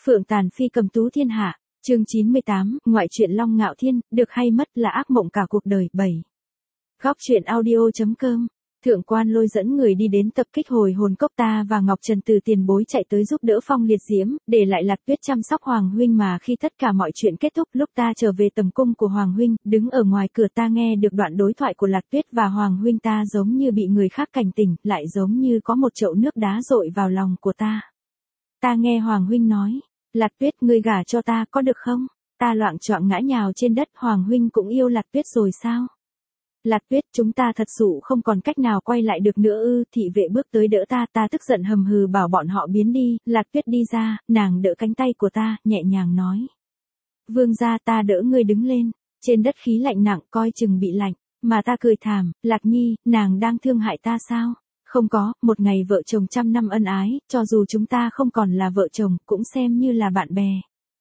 Phượng tàn phi cầm tú thiên hạ, chương 98, ngoại truyện Long Ngạo Thiên, được hay mất là ác mộng cả cuộc đời. 7. Góc truyện audio.com. Thượng quan Lôi dẫn người đi đến tập kích hồi hồn cốc, ta và Ngọc Trần từ tiền bối chạy tới giúp đỡ Phong Liệt Diễm, để lại Lạc Tuyết chăm sóc Hoàng huynh, mà khi tất cả mọi chuyện kết thúc, lúc ta trở về tầm cung của Hoàng huynh, đứng ở ngoài cửa ta nghe được đoạn đối thoại của Lạc Tuyết và Hoàng huynh, ta giống như bị người khác cảnh tỉnh, lại giống như có một chậu nước đá dội vào lòng của ta. Ta nghe Hoàng huynh nói, Lạc Tuyết, ngươi gả cho ta có được không? Ta loạng choạng ngã nhào trên đất. Hoàng huynh cũng yêu Lạc Tuyết rồi sao? Lạc Tuyết, chúng ta thật sự không còn cách nào quay lại được nữa ư? Thị vệ bước tới đỡ ta, ta tức giận hầm hừ bảo bọn họ biến đi. Lạc Tuyết đi ra, nàng đỡ cánh tay của ta, nhẹ nhàng nói. Vương gia, ta đỡ ngươi đứng lên. Trên đất khí lạnh nặng, coi chừng bị lạnh. Mà ta cười thảm, Lạc Nhi, nàng đang thương hại ta sao? Không có, một ngày vợ chồng trăm năm ân ái, cho dù chúng ta không còn là vợ chồng, cũng xem như là bạn bè.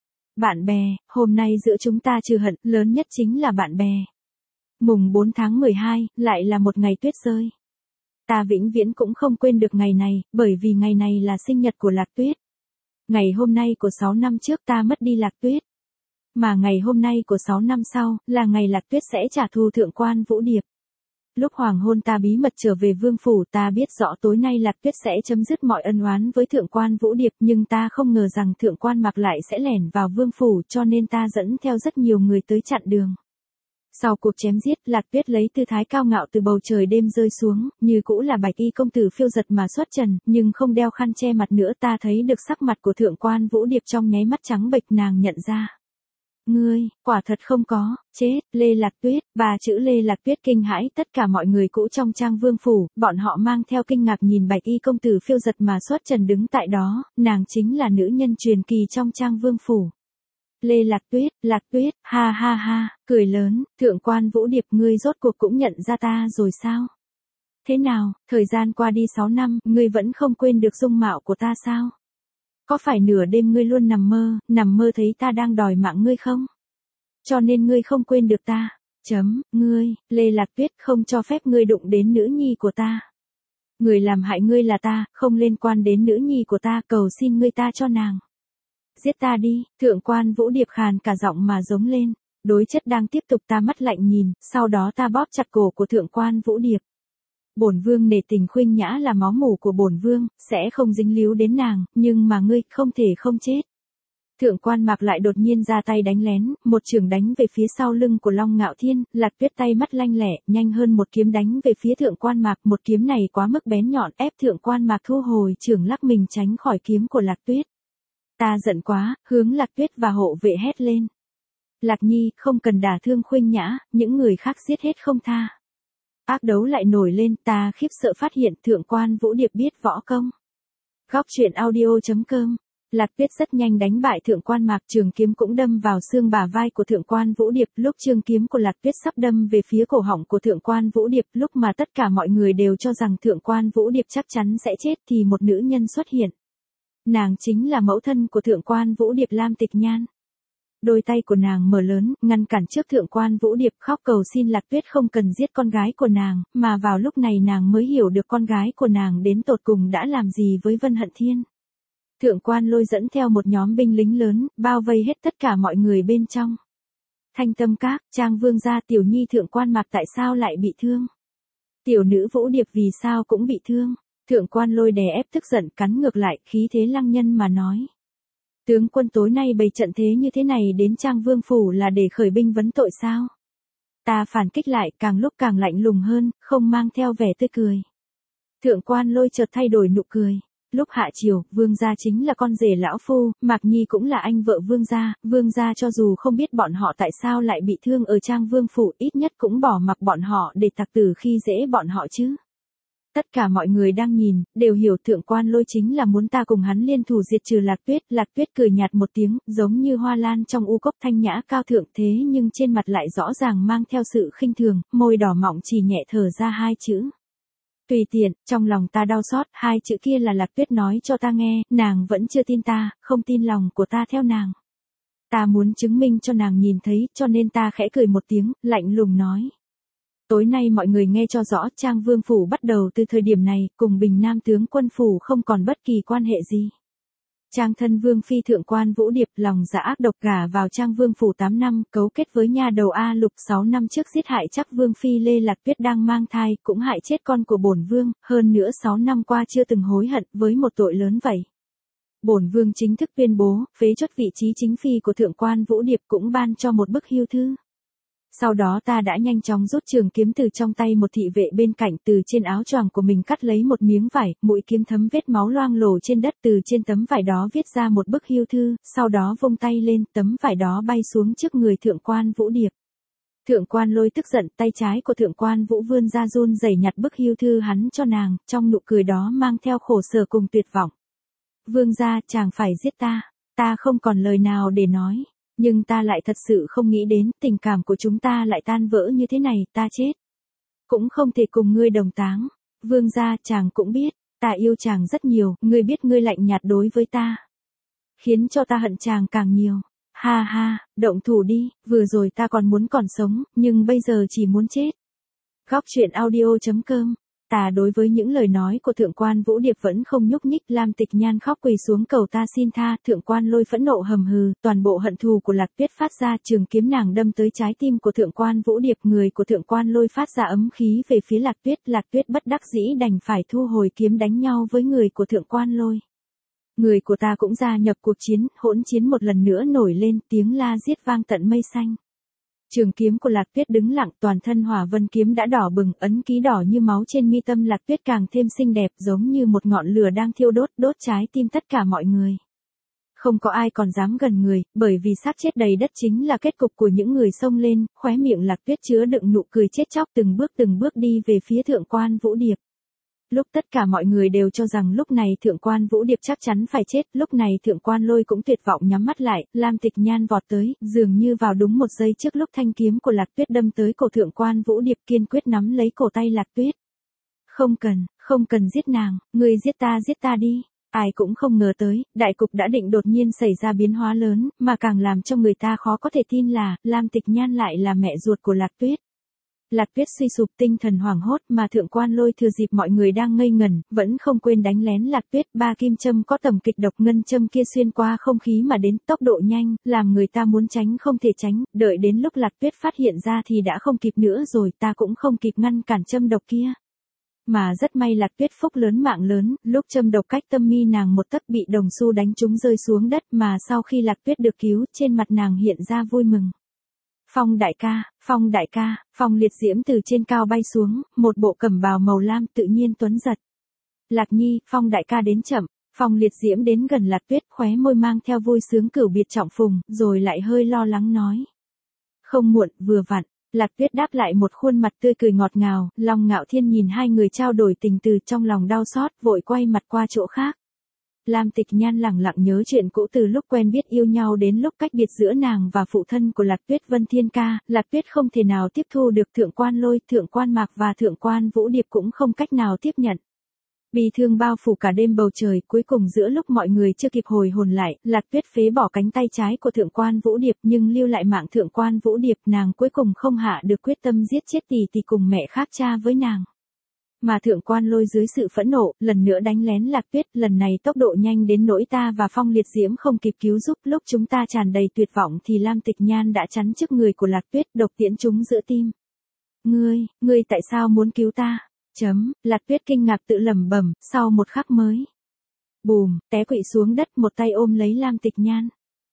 Bạn bè, hôm nay giữa chúng ta trừ hận, lớn nhất chính là bạn bè. Mùng 4 tháng 12, lại là một ngày tuyết rơi. Ta vĩnh viễn cũng không quên được ngày này, bởi vì ngày này là sinh nhật của Lạc Tuyết. Ngày hôm nay của 6 năm trước ta mất đi Lạc Tuyết. Mà ngày hôm nay của 6 năm sau, là ngày Lạc Tuyết sẽ trả thù Thượng quan Vũ Điệp. Lúc hoàng hôn ta bí mật trở về vương phủ, ta biết rõ tối nay Lạc Tuyết sẽ chấm dứt mọi ân oán với Thượng quan Vũ Điệp, nhưng ta không ngờ rằng Thượng quan Mạc lại sẽ lẻn vào vương phủ, cho nên ta dẫn theo rất nhiều người tới chặn đường. Sau cuộc chém giết, Lạc Tuyết lấy tư thái cao ngạo từ bầu trời đêm rơi xuống, như cũ là bạch y công tử phiêu giật mà xuất trần, nhưng không đeo khăn che mặt nữa. Ta thấy được sắc mặt của Thượng quan Vũ Điệp trong nháy mắt trắng bệch, nàng nhận ra. Ngươi, quả thật không có, chết, Lê Lạc Tuyết, và chữ Lê Lạc Tuyết kinh hãi tất cả mọi người cũ trong trang vương phủ, bọn họ mang theo kinh ngạc nhìn bạch y công tử phiêu giật mà xuất trần đứng tại đó, nàng chính là nữ nhân truyền kỳ trong trang vương phủ. Lê Lạc Tuyết, ha ha ha, cười lớn, Thượng quan Vũ Điệp, ngươi rốt cuộc cũng nhận ra ta rồi sao? Thế nào, thời gian qua đi 6 năm, ngươi vẫn không quên được dung mạo của ta sao? Có phải nửa đêm ngươi luôn nằm mơ thấy ta đang đòi mạng ngươi không? Cho nên ngươi không quên được ta. Ngươi, Lê Lạc Tuyết, không cho phép ngươi đụng đến nữ nhi của ta. Người làm hại ngươi là ta, không liên quan đến nữ nhi của ta, cầu xin ngươi ta cho nàng. Giết ta đi, Thượng quan Vũ Điệp khàn cả giọng mà giống lên. Đối chất đang tiếp tục, ta mắt lạnh nhìn, sau đó ta bóp chặt cổ của Thượng quan Vũ Điệp. Bổn vương nể tình Khuynh Nhã là máu mủ của bổn vương, sẽ không dính líu đến nàng, nhưng mà ngươi không thể không chết. Thượng quan Mạc lại đột nhiên ra tay đánh lén, một chưởng đánh về phía sau lưng của Long Ngạo Thiên. Lạc Tuyết tay mắt lanh lẹ, nhanh hơn một kiếm đánh về phía Thượng quan Mạc, một kiếm này quá mức bén nhọn, ép Thượng quan Mạc thu hồi chưởng, lắc mình tránh khỏi kiếm của Lạc Tuyết. Ta giận quá, hướng Lạc Tuyết và hộ vệ hét lên. Lạc Nhi, không cần đả thương Khuynh Nhã, những người khác giết hết không tha. Ác đấu lại nổi lên, ta khiếp sợ phát hiện Thượng quan Vũ Điệp biết võ công. Góc truyện audio.com. Lạc Tuyết rất nhanh đánh bại Thượng quan Mạc, trường kiếm cũng đâm vào xương bả vai của Thượng quan Vũ Điệp. Lúc trường kiếm của Lạc Tuyết sắp đâm về phía cổ họng của Thượng quan Vũ Điệp, lúc mà tất cả mọi người đều cho rằng Thượng quan Vũ Điệp chắc chắn sẽ chết, thì một nữ nhân xuất hiện. Nàng chính là mẫu thân của Thượng quan Vũ Điệp, Lam Tịch Nhan. Đôi tay của nàng mở lớn, ngăn cản trước Thượng quan Vũ Điệp, khóc cầu xin Lạc Tuyết không cần giết con gái của nàng, mà vào lúc này nàng mới hiểu được con gái của nàng đến tột cùng đã làm gì với Vân Hận Thiên. Thượng quan Lôi dẫn theo một nhóm binh lính lớn, bao vây hết tất cả mọi người bên trong. Thanh Tâm Các, trang vương gia, tiểu nhi Thượng quan Mạc tại sao lại bị thương? Tiểu nữ Vũ Điệp vì sao cũng bị thương? Thượng quan Lôi đè ép tức giận, cắn ngược lại, khí thế lăng nhân mà nói. Tướng quân, tối nay bày trận thế như thế này đến trang vương phủ là để khởi binh vấn tội sao? Ta phản kích lại, càng lúc càng lạnh lùng hơn, không mang theo vẻ tươi cười. Thượng quan Lôi chợt thay đổi nụ cười. Lúc hạ chiều, vương gia chính là con rể lão phu, Mạc Nhi cũng là anh vợ vương gia cho dù không biết bọn họ tại sao lại bị thương ở trang vương phủ, ít nhất cũng bỏ mặc bọn họ để tặc tử khi dễ bọn họ chứ. Tất cả mọi người đang nhìn, đều hiểu Thượng quan Lôi chính là muốn ta cùng hắn liên thủ diệt trừ Lạc Tuyết. Lạc Tuyết cười nhạt một tiếng, giống như hoa lan trong u cốc, thanh nhã cao thượng, thế nhưng trên mặt lại rõ ràng mang theo sự khinh thường, môi đỏ mọng chỉ nhẹ thở ra hai chữ. Tùy tiện. Trong lòng ta đau xót, hai chữ kia là Lạc Tuyết nói cho ta nghe, nàng vẫn chưa tin ta, không tin lòng của ta theo nàng. Ta muốn chứng minh cho nàng nhìn thấy, cho nên ta khẽ cười một tiếng, lạnh lùng nói. Tối nay mọi người nghe cho rõ, trang vương phủ bắt đầu từ thời điểm này, cùng Bình Nam tướng quân phủ không còn bất kỳ quan hệ gì. Trang thân Vương Phi Thượng Quan Vũ Điệp lòng dạ ác độc gả vào Trang Vương phủ 8 năm, cấu kết với nha đầu A Lục 6 năm trước giết hại chắc Vương Phi Lê Lạc Tuyết đang mang thai, cũng hại chết con của bổn Vương, hơn nữa 6 năm qua chưa từng hối hận với một tội lớn vậy. Bổn Vương chính thức tuyên bố, phế chốt vị trí chính phi của Thượng Quan Vũ Điệp cũng ban cho một bức hưu thư. Sau đó ta đã nhanh chóng rút trường kiếm từ trong tay một thị vệ bên cạnh, từ trên áo choàng của mình cắt lấy một miếng vải, mũi kiếm thấm vết máu loang lổ trên đất, từ trên tấm vải đó viết ra một bức hưu thư, sau đó vung tay lên, tấm vải đó bay xuống trước người Thượng Quan Vũ Điệp. Thượng Quan Lôi tức giận, tay trái của Thượng Quan Vũ vươn ra run rẩy nhặt bức hưu thư hắn cho nàng, trong nụ cười đó mang theo khổ sở cùng tuyệt vọng. Vương gia, chàng phải giết ta không còn lời nào để nói. Nhưng ta lại thật sự không nghĩ đến, tình cảm của chúng ta lại tan vỡ như thế này, ta chết. Cũng không thể cùng ngươi đồng táng. Vương gia, chàng cũng biết, ta yêu chàng rất nhiều, ngươi biết ngươi lạnh nhạt đối với ta. Khiến cho ta hận chàng càng nhiều. Ha ha, động thủ đi, vừa rồi ta còn muốn còn sống, nhưng bây giờ chỉ muốn chết. Góc truyện audio.com. Ta đối với những lời nói của Thượng Quan Vũ Điệp vẫn không nhúc nhích. Lam Tịch Nhan khóc quỳ xuống cầu ta xin tha. Thượng Quan Lôi phẫn nộ hầm hừ, toàn bộ hận thù của Lạc Tuyết phát ra, trường kiếm nàng đâm tới trái tim của Thượng Quan Vũ Điệp. Người của Thượng Quan Lôi phát ra ấm khí về phía Lạc Tuyết bất đắc dĩ đành phải thu hồi kiếm đánh nhau với người của Thượng Quan Lôi. Người của ta cũng gia nhập cuộc chiến, hỗn chiến một lần nữa nổi lên, tiếng la giết vang tận mây xanh. Trường kiếm của Lạc Tuyết đứng lặng, toàn thân hỏa vân kiếm đã đỏ bừng, ấn ký đỏ như máu trên mi tâm Lạc Tuyết càng thêm xinh đẹp, giống như một ngọn lửa đang thiêu đốt trái tim tất cả mọi người. Không có ai còn dám gần người, bởi vì xác chết đầy đất chính là kết cục của những người xông lên, khóe miệng Lạc Tuyết chứa đựng nụ cười chết chóc, từng bước đi về phía Thượng Quan Vũ Điệp. Lúc tất cả mọi người đều cho rằng lúc này Thượng Quan Vũ Điệp chắc chắn phải chết, lúc này Thượng Quan Lôi cũng tuyệt vọng nhắm mắt lại, Lam Tịch Nhan vọt tới, dường như vào đúng một giây trước lúc thanh kiếm của Lạc Tuyết đâm tới cổ Thượng Quan Vũ Điệp, kiên quyết nắm lấy cổ tay Lạc Tuyết. Không cần giết nàng, ngươi giết ta đi. Ai cũng không ngờ tới, đại cục đã định đột nhiên xảy ra biến hóa lớn, mà càng làm cho người ta khó có thể tin là, Lam Tịch Nhan lại là mẹ ruột của Lạc Tuyết. Lạc Tuyết suy sụp, tinh thần hoảng hốt, mà Thượng Quan Lôi thừa dịp mọi người đang ngây ngẩn, vẫn không quên đánh lén Lạc Tuyết. 3 kim châm có tầm kịch độc, ngân châm kia xuyên qua không khí mà đến, tốc độ nhanh, làm người ta muốn tránh không thể tránh, đợi đến lúc Lạc Tuyết phát hiện ra thì đã không kịp nữa rồi, ta cũng không kịp ngăn cản châm độc kia. Mà rất may Lạc Tuyết phúc lớn mạng lớn, lúc châm độc cách tâm mi nàng một tấc bị đồng xu đánh trúng rơi xuống đất, mà sau khi Lạc Tuyết được cứu, trên mặt nàng hiện ra vui mừng. Phong đại ca, Phong Liệt Diễm từ trên cao bay xuống, một bộ cẩm bào màu lam tự nhiên tuấn giật. Lạc Nhi, Phong đại ca đến chậm. Phong Liệt Diễm đến gần Lạc Tuyết, khóe môi mang theo vui sướng cửu biệt trọng phùng, rồi lại hơi lo lắng nói. Không muộn, vừa vặn. Lạc Tuyết đáp lại một khuôn mặt tươi cười ngọt ngào, Long Ngạo Thiên nhìn hai người trao đổi tình từ trong lòng đau xót, vội quay mặt qua chỗ khác. Lam Tịch Nhan lẳng lặng nhớ chuyện cũ từ lúc quen biết yêu nhau đến lúc cách biệt giữa nàng và phụ thân của Lạc Tuyết, Vân Thiên Ca. Lạc Tuyết không thể nào tiếp thu được Thượng Quan Lôi, Thượng Quan Mạc và Thượng Quan Vũ Điệp cũng không cách nào tiếp nhận. Bi thương bao phủ cả đêm bầu trời, cuối cùng giữa lúc mọi người chưa kịp hồi hồn lại, Lạc Tuyết phế bỏ cánh tay trái của Thượng Quan Vũ Điệp nhưng lưu lại mạng Thượng Quan Vũ Điệp, nàng cuối cùng không hạ được quyết tâm giết chết tỷ cùng mẹ khác cha với nàng. Mà Thượng Quan Lôi dưới sự phẫn nộ, lần nữa đánh lén Lạc Tuyết, lần này tốc độ nhanh đến nỗi ta và Phong Liệt Diễm không kịp cứu giúp, lúc chúng ta tràn đầy tuyệt vọng thì Lam Tịch Nhan đã chắn trước người của Lạc Tuyết, độc tiễn chúng giữa tim. Ngươi tại sao muốn cứu ta? Lạc Tuyết kinh ngạc tự lẩm bẩm, sau một khắc mới. Bùm, té quỵ xuống đất, một tay ôm lấy Lam Tịch Nhan.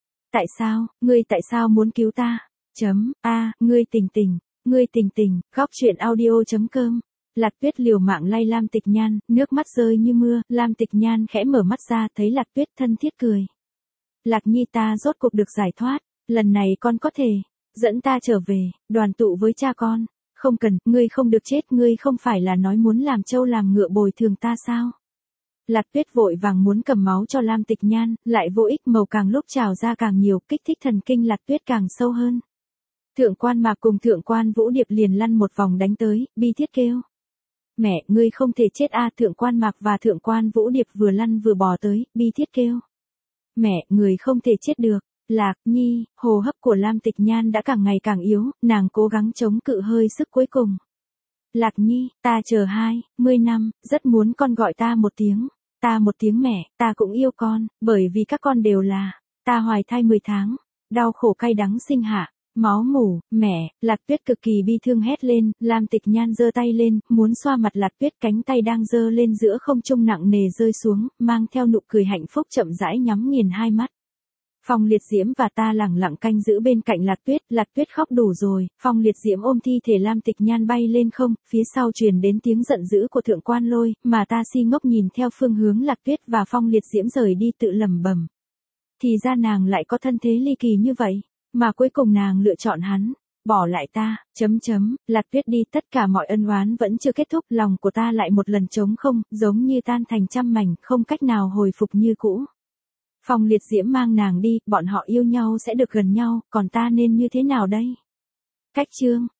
Ngươi tại sao muốn cứu ta? Ngươi tỉnh tỉnh, góc truyện audio.com. Lạc Tuyết liều mạng lay Lam Tịch Nhan, nước mắt rơi như mưa, Lam Tịch Nhan khẽ mở mắt ra, thấy Lạc Tuyết thân thiết cười. Lạc Nhi, ta rốt cuộc được giải thoát, lần này con có thể dẫn ta trở về, đoàn tụ với cha con. Không cần, ngươi không được chết, ngươi không phải là nói muốn làm trâu làm ngựa bồi thường ta sao? Lạc Tuyết vội vàng muốn cầm máu cho Lam Tịch Nhan, lại vô ích, màu càng lúc trào ra càng nhiều, kích thích thần kinh Lạc Tuyết càng sâu hơn. Thượng Quan Mạc cùng Thượng Quan Vũ Điệp liền lăn một vòng đánh tới, bi thiết kêu. Mẹ, ngươi không thể chết a! Thượng Quan Mạc và Thượng Quan Vũ Điệp vừa lăn vừa bò tới, bi thiết kêu. Mẹ, người không thể chết được. Lạc Nhi, hô hấp của Lam Tịch Nhan đã càng ngày càng yếu, nàng cố gắng chống cự hơi sức cuối cùng. Lạc Nhi, ta chờ 20 năm, rất muốn con gọi ta một tiếng. Ta một tiếng mẹ, ta cũng yêu con, bởi vì các con đều là, ta hoài thai 10 tháng, đau khổ cay đắng sinh hạ, máu mủ, mẹ, Lạc Tuyết cực kỳ bi thương hét lên, Lam Tịch Nhan giơ tay lên, muốn xoa mặt Lạc Tuyết, cánh tay đang giơ lên giữa không trung nặng nề rơi xuống, mang theo nụ cười hạnh phúc chậm rãi nhắm nghiền hai mắt. Phong Liệt Diễm và ta lẳng lặng canh giữ bên cạnh Lạc Tuyết khóc đủ rồi, Phong Liệt Diễm ôm thi thể Lam Tịch Nhan bay lên không, phía sau truyền đến tiếng giận dữ của Thượng Quan Lôi, mà ta si ngốc nhìn theo phương hướng Lạc Tuyết và Phong Liệt Diễm rời đi tự lẩm bẩm. Thì ra nàng lại có thân thế ly kỳ như vậy, mà cuối cùng nàng lựa chọn hắn, bỏ lại ta, Lạc Tuyết đi, tất cả mọi ân oán vẫn chưa kết thúc, lòng của ta lại một lần trống không, giống như tan thành trăm mảnh, không cách nào hồi phục như cũ. Phong Liệt Diễm mang nàng đi, bọn họ yêu nhau sẽ được gần nhau, còn ta nên như thế nào đây? Cách chương